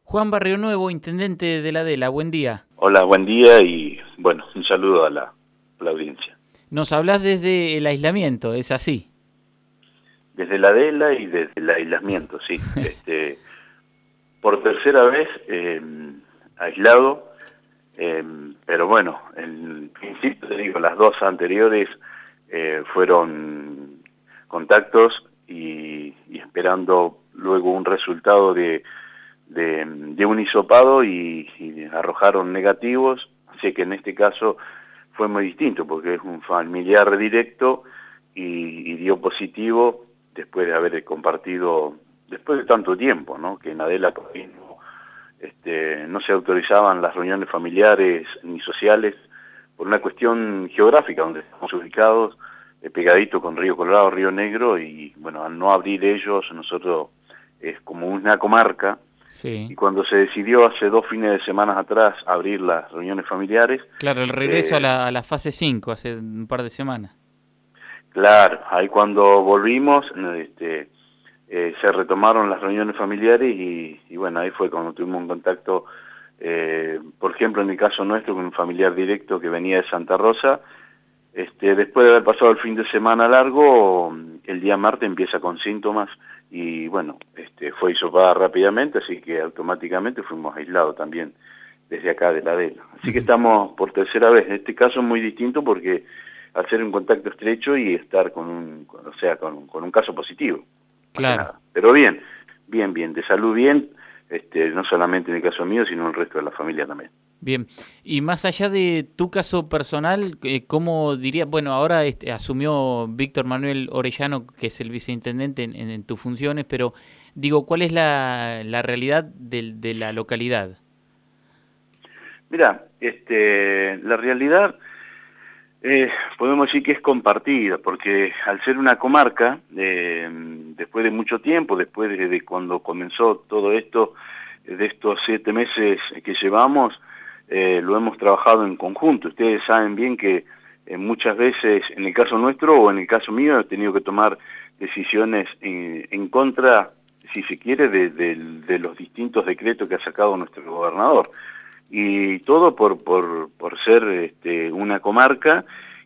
Juan Barrio Nuevo, intendente de la Adela, buen día. Hola, buen día y bueno, un saludo a la audiencia. Nos hablás desde el aislamiento, ¿es así? Desde la Adela y desde el aislamiento, sí. Por tercera vez aislado, pero bueno, en principio te digo, las dos anteriores fueron contactos y esperando luego un resultado de un hisopado y arrojaron negativos, así que en este caso fue muy distinto porque es un familiar directo y dio positivo después de haber compartido, después de tanto tiempo, ¿no? Que en Adela por ahí no se autorizaban las reuniones familiares ni sociales por una cuestión geográfica, donde estamos ubicados, pegadito con Río Colorado, Río Negro, y bueno, al no abrir ellos, nosotros es como una comarca. Sí. Y cuando se decidió hace 2 fines de semana atrás abrir las reuniones familiares... Claro, el regreso a la fase 5 hace un par de semanas. Claro, ahí cuando volvimos se retomaron las reuniones familiares y bueno, ahí fue cuando tuvimos un contacto, por ejemplo en el caso nuestro, con un familiar directo que venía de Santa Rosa. Después de haber pasado el fin de semana largo, el día martes empieza con síntomas y bueno, fue hisopada rápidamente, así que automáticamente fuimos aislados también desde acá de la Adela. Así que estamos por tercera vez. En este caso es muy distinto porque al ser un contacto estrecho y estar con un caso positivo. Claro. Nada. Pero bien, de salud bien, no solamente en el caso mío, sino en el resto de la familia también. Bien, y más allá de tu caso personal, ¿cómo diría? Bueno, ahora asumió Víctor Manuel Orellano, que es el viceintendente en tus funciones, pero digo, ¿cuál es la realidad de la localidad? Mira, la realidad podemos decir que es compartida, porque al ser una comarca, después de mucho tiempo, después de cuando comenzó todo esto, de estos 7 meses que llevamos, lo hemos trabajado en conjunto. Ustedes saben bien que muchas veces, en el caso nuestro o en el caso mío, he tenido que tomar decisiones en contra, si se quiere, de los distintos decretos que ha sacado nuestro gobernador. Y todo por ser una comarca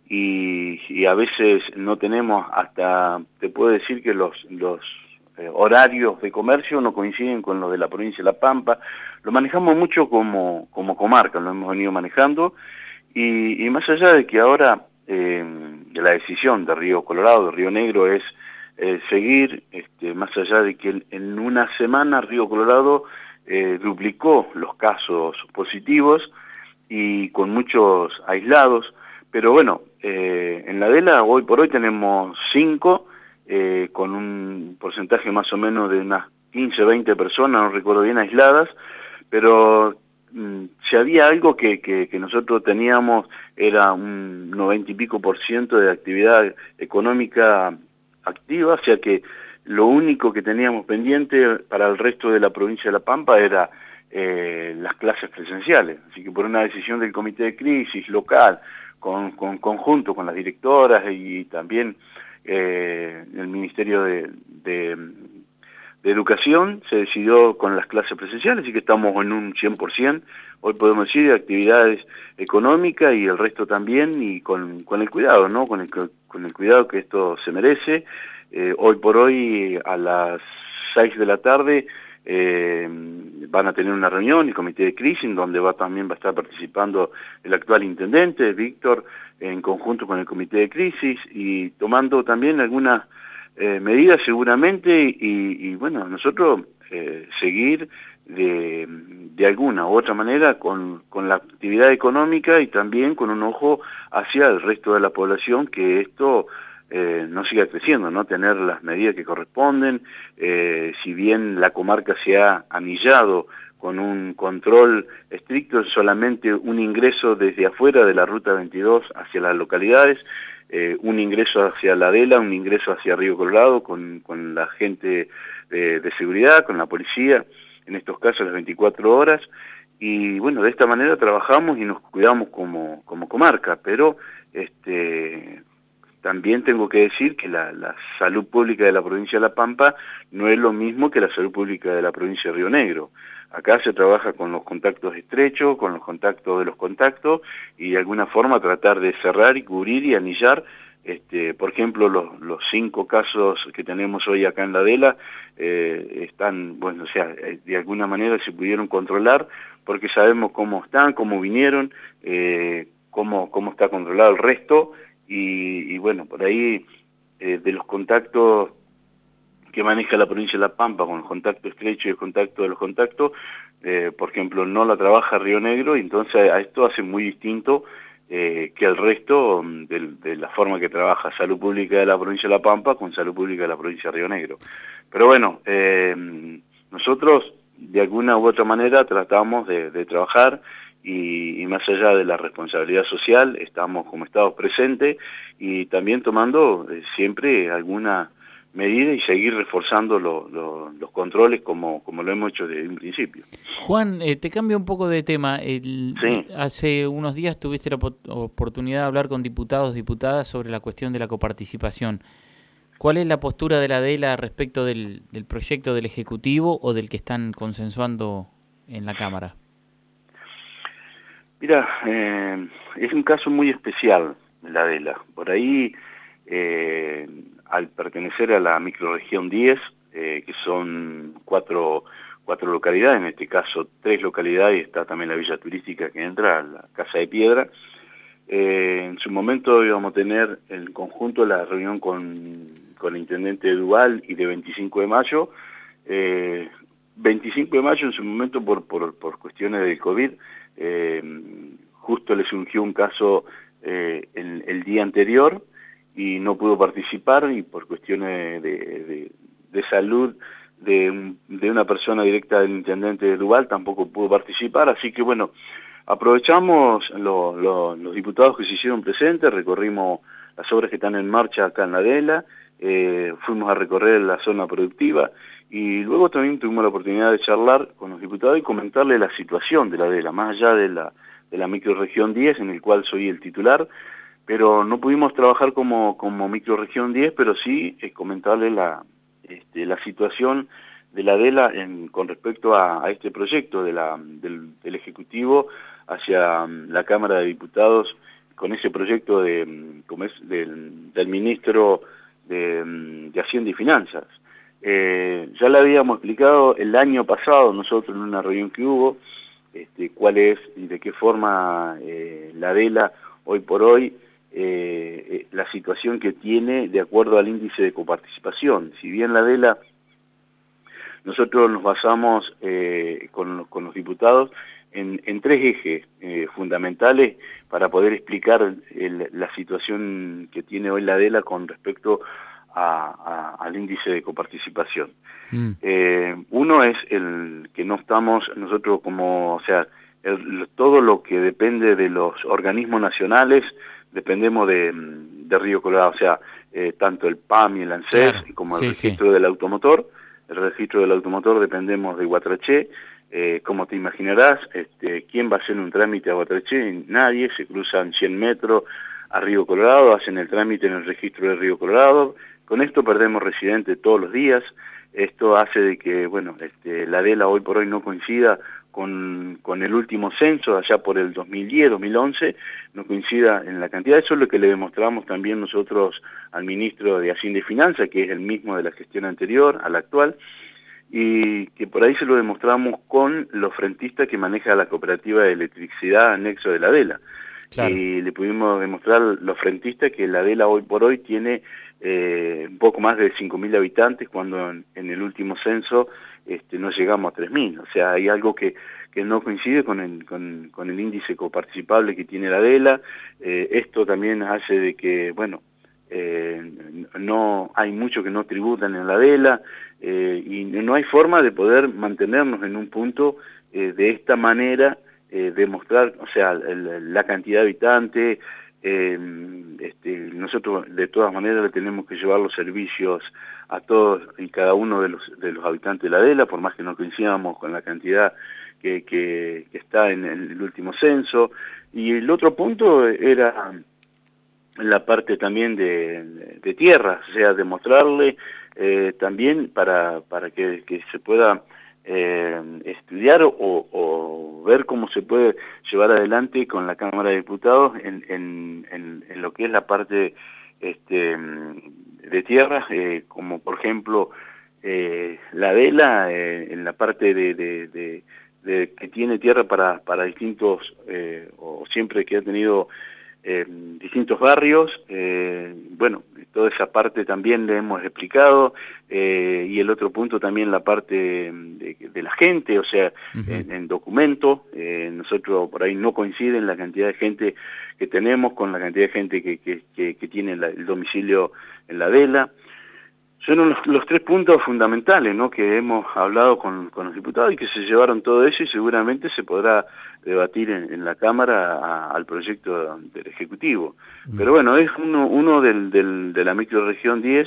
y a veces no tenemos hasta, te puedo decir que los horarios de comercio no coinciden con los de la provincia de La Pampa. Lo manejamos mucho como comarca, lo hemos venido manejando y más allá de que ahora de la decisión de Río Colorado, de Río Negro es seguir, más allá de que en una semana Río Colorado duplicó los casos positivos y con muchos aislados, pero bueno, en la Adela hoy por hoy tenemos 5, con un porcentaje más o menos de unas 15, 20 personas, no recuerdo bien, aisladas, pero si había algo que nosotros teníamos era un 90 y pico % de actividad económica activa, o sea que lo único que teníamos pendiente para el resto de la provincia de La Pampa era las clases presenciales. Así que por una decisión del comité de crisis local, conjunto con las directoras y también el Ministerio de Educación, se decidió con las clases presenciales, así que estamos en un 100%, hoy podemos decir, de actividades económicas y el resto también, y con el cuidado, ¿no? Con el cuidado que esto se merece. Hoy por hoy, a las 6 de la tarde, van a tener una reunión, el comité de crisis, donde también va a estar participando el actual intendente, Víctor, en conjunto con el comité de crisis, y tomando también algunas medidas seguramente, y bueno, nosotros seguir de alguna u otra manera con la actividad económica y también con un ojo hacia el resto de la población, que esto no siga creciendo, ¿no? Tener las medidas que corresponden, si bien la comarca se ha anillado con un control estricto, solamente un ingreso desde afuera de la Ruta 22 hacia las localidades, un ingreso hacia la Adela, un ingreso hacia Río Colorado con la gente de seguridad, con la policía, en estos casos las 24 horas, y bueno, de esta manera trabajamos y nos cuidamos como comarca, pero también tengo que decir que la salud pública de la provincia de La Pampa no es lo mismo que la salud pública de la provincia de Río Negro. Acá se trabaja con los contactos estrechos, con los contactos de los contactos, y de alguna forma tratar de cerrar y cubrir y anillar. Por ejemplo, los 5 casos que tenemos hoy acá en la DELA están, bueno, o sea, de alguna manera se pudieron controlar porque sabemos cómo están, cómo vinieron, cómo está controlado el resto, y bueno, por ahí de los contactos que maneja la provincia de La Pampa con el contacto estrecho y el contacto de los contactos, por ejemplo, no la trabaja Río Negro, y entonces a esto hace muy distinto que el resto de la forma que trabaja Salud Pública de la provincia de La Pampa con Salud Pública de la provincia de Río Negro. Pero bueno, nosotros de alguna u otra manera tratamos de trabajar y más allá de la responsabilidad social, estamos como Estado presente y también tomando siempre alguna medida y seguir reforzando los controles como lo hemos hecho desde un principio. Juan, te cambio un poco de tema. Sí. Hace unos días tuviste la oportunidad de hablar con diputados, diputadas sobre la cuestión de la coparticipación. ¿Cuál es la postura de la DELA respecto del proyecto del Ejecutivo o del que están consensuando en la Cámara? Mira, es un caso muy especial la DELA. Por ahí, al pertenecer a la microrregión 10, que son cuatro localidades, en este caso 3 localidades, y está también la villa turística que entra a la Casa de Piedra. En su momento íbamos a tener en conjunto la reunión con el intendente de Duval y de 25 de mayo. 25 de mayo en su momento por cuestiones del COVID, justo le surgió un caso el día anterior y no pudo participar, y por cuestiones de salud de una persona directa del intendente de Duval tampoco pudo participar, así que bueno, aprovechamos los diputados que se hicieron presentes, recorrimos las obras que están en marcha acá en la DELA, fuimos a recorrer la zona productiva y luego también tuvimos la oportunidad de charlar con los diputados y comentarles la situación de la DELA, más allá de la microrregión 10, en el cual soy el titular, pero no pudimos trabajar como microrregión 10, pero sí comentarles la situación de la DELA con respecto a este proyecto del Ejecutivo hacia la Cámara de Diputados, con ese proyecto del ministro de Hacienda y Finanzas. Ya le habíamos explicado el año pasado nosotros en una reunión que hubo, cuál es y de qué forma la DELA hoy por hoy, la situación que tiene de acuerdo al índice de coparticipación. Si bien la DELA, nosotros nos basamos con los diputados en 3 ejes fundamentales para poder explicar la situación que tiene hoy la DELA con respecto al índice de coparticipación. Uno es el que no estamos nosotros como, o sea, todo lo que depende de los organismos nacionales, dependemos de Río Colorado, o sea, tanto el PAM y el ANSES, claro, como el registro del automotor. El registro del automotor dependemos de Guatraché. Como te imaginarás, ¿quién va a hacer un trámite a Guatraché? Nadie. Se cruzan 100 metros a Río Colorado, hacen el trámite en el registro de Río Colorado. Con esto perdemos residentes todos los días. Esto hace de que, bueno, la DELA hoy por hoy no coincida con el último censo, allá por el 2010, 2011, no coincida en la cantidad. Eso es lo que le demostramos también nosotros al ministro de Hacienda y Finanzas, que es el mismo de la gestión anterior a la actual, y que por ahí se lo demostramos con los frentistas que maneja la cooperativa de electricidad anexo de la DELA. Claro. Y le pudimos demostrar los frentistas que la DELA hoy por hoy tiene un poco más de 5.000 habitantes, cuando en el último censo no llegamos a 3.000. O sea, hay algo que no coincide con el índice coparticipable que tiene la DELA. Esto también hace de que, bueno, no hay muchos que no tributan en la DELA, y no hay forma de poder mantenernos en un punto de esta manera, demostrar, o sea, la cantidad de habitantes. Nosotros de todas maneras le tenemos que llevar los servicios a todos y cada uno de los habitantes de la DELA, por más que no coincidamos con la cantidad que está en el último censo. Y el otro punto era la parte también de tierra, o sea, demostrarle también para que se pueda estudiar o ver cómo se puede llevar adelante con la Cámara de Diputados en lo que es la parte de tierra, como por ejemplo la vela en la parte de que tiene tierra para distintos, o siempre que ha tenido distintos barrios, bueno, toda esa parte también le hemos explicado, y el otro punto también la parte de la gente, o sea, en documento, nosotros por ahí no coinciden la cantidad de gente que tenemos con la cantidad de gente que tiene el domicilio en la vela. Son los tres puntos fundamentales, ¿no?, que hemos hablado con los diputados y que se llevaron todo eso y seguramente se podrá debatir en la Cámara al proyecto del Ejecutivo. Pero bueno, es uno de la microrregión 10,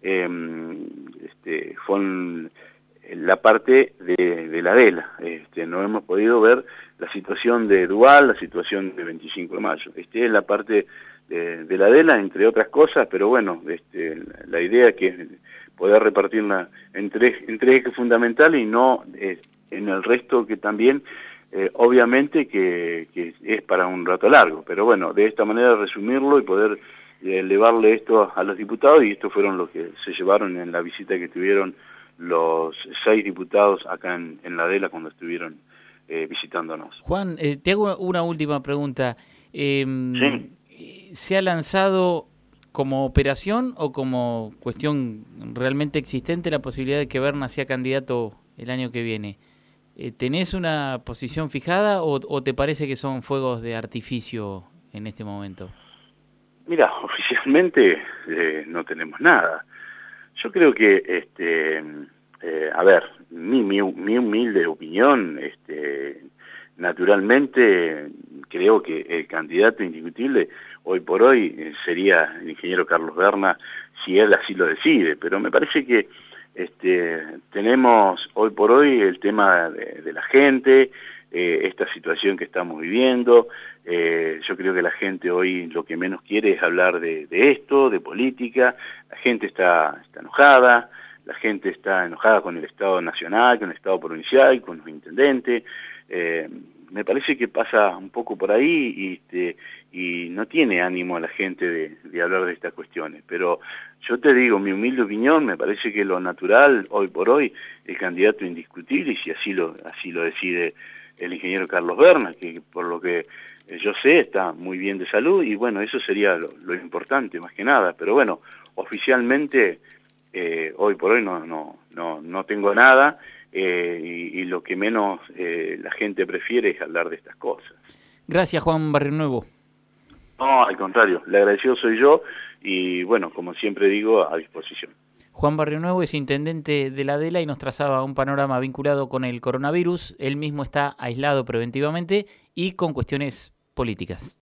fue la parte de la vela. No hemos podido ver la situación de Dual, la situación de 25 de mayo. Es la parte de la vela, entre otras cosas, pero bueno, la idea que es poder repartirla en tres ejes fundamentales y no en el resto que también, obviamente que es para un rato largo, pero bueno, de esta manera resumirlo y poder elevarle esto a los diputados, y estos fueron los que se llevaron en la visita que tuvieron los 6 diputados acá en la Adela cuando estuvieron visitándonos. Juan, te hago una última pregunta. Sí. ¿Se ha lanzado como operación o como cuestión realmente existente la posibilidad de que Berna sea candidato el año que viene? ¿Tenés una posición fijada o te parece que son fuegos de artificio en este momento? Mira, oficialmente no tenemos nada. Yo creo que, a ver, mi humilde opinión, naturalmente creo que el candidato indiscutible hoy por hoy sería el ingeniero Carlos Berna, si él así lo decide, pero me parece que tenemos hoy por hoy el tema de la gente, esta situación que estamos viviendo. Yo creo que la gente hoy lo que menos quiere es hablar de esto, de política. La gente está enojada, la gente está enojada con el Estado nacional, con el Estado provincial, con los intendentes. Me parece que pasa un poco por ahí y no tiene ánimo la gente de hablar de estas cuestiones. Pero yo te digo, mi humilde opinión, me parece que lo natural hoy por hoy, el candidato indiscutible, y si así lo decide el ingeniero Carlos Berna, que por lo que yo sé está muy bien de salud, y bueno, eso sería lo importante más que nada. Pero bueno, oficialmente hoy por hoy no tengo nada. Y lo que menos la gente prefiere es hablar de estas cosas. Gracias, Juan Barrionuevo. No, al contrario, le agradecido soy yo y bueno, como siempre digo, a disposición. Juan Barrionuevo es intendente de la Adela y nos trazaba un panorama vinculado con el coronavirus. Él mismo está aislado preventivamente y con cuestiones políticas.